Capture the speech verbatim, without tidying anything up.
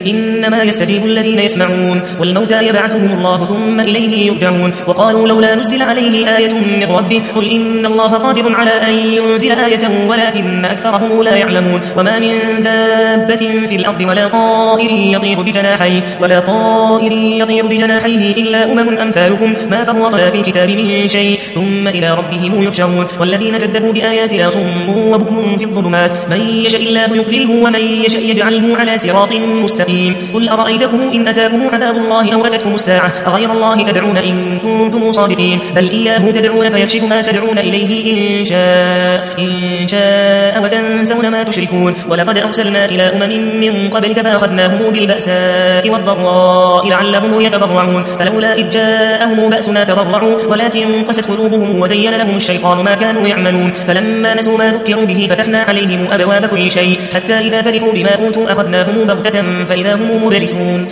إنما يستجيب الذين يسمعون والموتى يبعثهم الله ثم إليه يرجعون وقالوا لولا نزل عليه آية من ربه قل إن الله قادر على أن ينزل آية ولكن أكثرهم لا يعلمون وما من دابة في الأرض ولا طائر يطير بجناحيه ولا طائر يطير بجناحيه إلا أمم أمثالكم ما فرطنا في الكتاب من شيء ثم إلى ربهم يحشرون والذين كذبوا بآياتنا صم وبكم في الظلمات من يشاء الله يضلله ومن يشاء يجعله على صراط مستقيم قل أرأيتكم إن أتاكم عذاب الله أو أتتكم الساعة أغير الله تدعون إن كنتم صادقين بل إياه تدعون فيكشف ما تدعون إليه إن شاء إن شاء وتنسون ما تشركون ولقد أرسلنا إلى أمم من قبلك فأخذناهم بالبأساء والضراء لعلهم يتضرعون فلولا إذ جاءهم بأسنا تضرعوا ولكن قست قلوبهم وزين لهم الشيطان ما كانوا يعملون فلما نسوا ما ذكروا به فتحنا عليهم أبواب كل شيء حتى إذا فرحوا بما أوتوا أخذناهم بغتة فإذا هم مبلسون